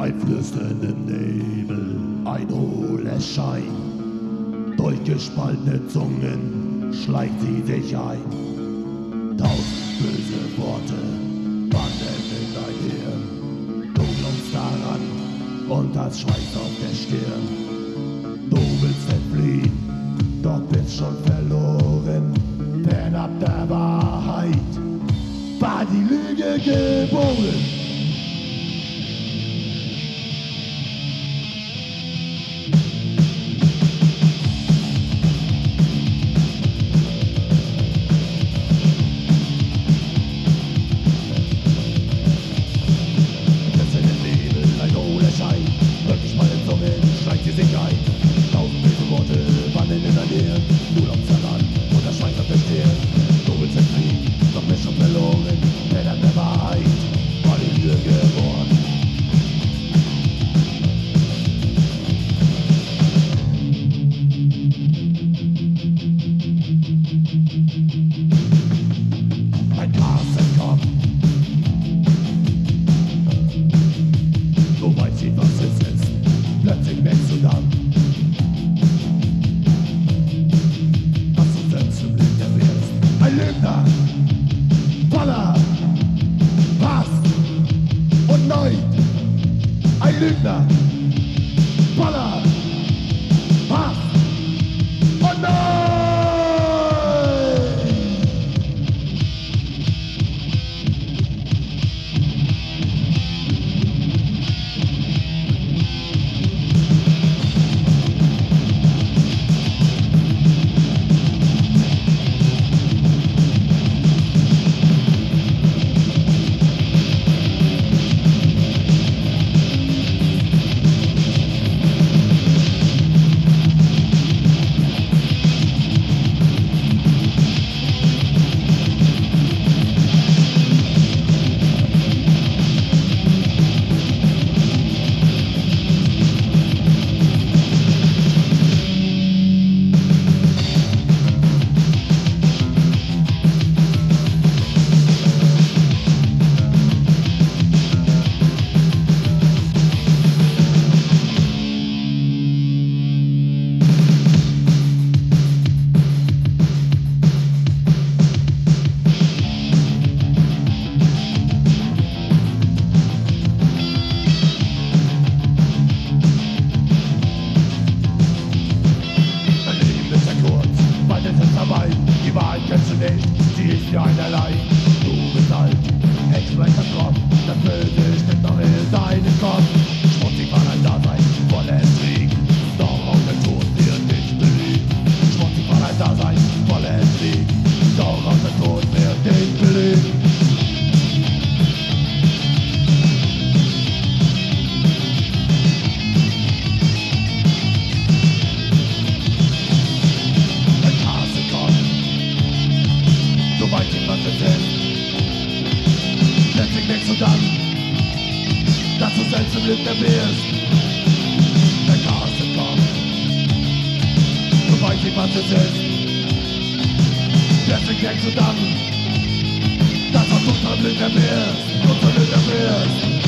Ein Flüstern im Nebel, ein hohler Schein. Durch gespaltene Zungen schleicht sie sich ein. Tausend böse Worte wandern in dein Hirn. Du glaubst daran und hast Schweiß auf der Stirn. Du willst entfliehen, doch bist schon verloren. Fernab der Wahrheit war die Lüge geboren. Du glaubst daran und das Schweiß auf der Stirn. Du willst entfliehen, doch bist schon verloren. Fernab der Wahrheit war die Lüge geboren. Ein Gras im Kopf. Du weißt nicht, was es ist. Plötzlich merkst du dann, ein Lügner, voller Hass und Neid. Ein Lügner, voller Hass und Neid. Die Wahrheit kennst du nicht, sie ist dir einerlei. Du bist alt, entsprechend Kopf, das Böse steckt noch in deinem Kopf. Schmutzig war dein Dasein, voller Intrigen, doch auch der Tod wird dich belügen. Schmutzig war dein Dasein, voller Intrigen, doch auch der Tod wird dich belügen. Plötzlich denkst du dann, dass du selbst im Lügner wirst. Der Chaos im Kopf, du weißt nicht, was es ist. Plötzlich denkst du dann, dass du zum Lügner wirst.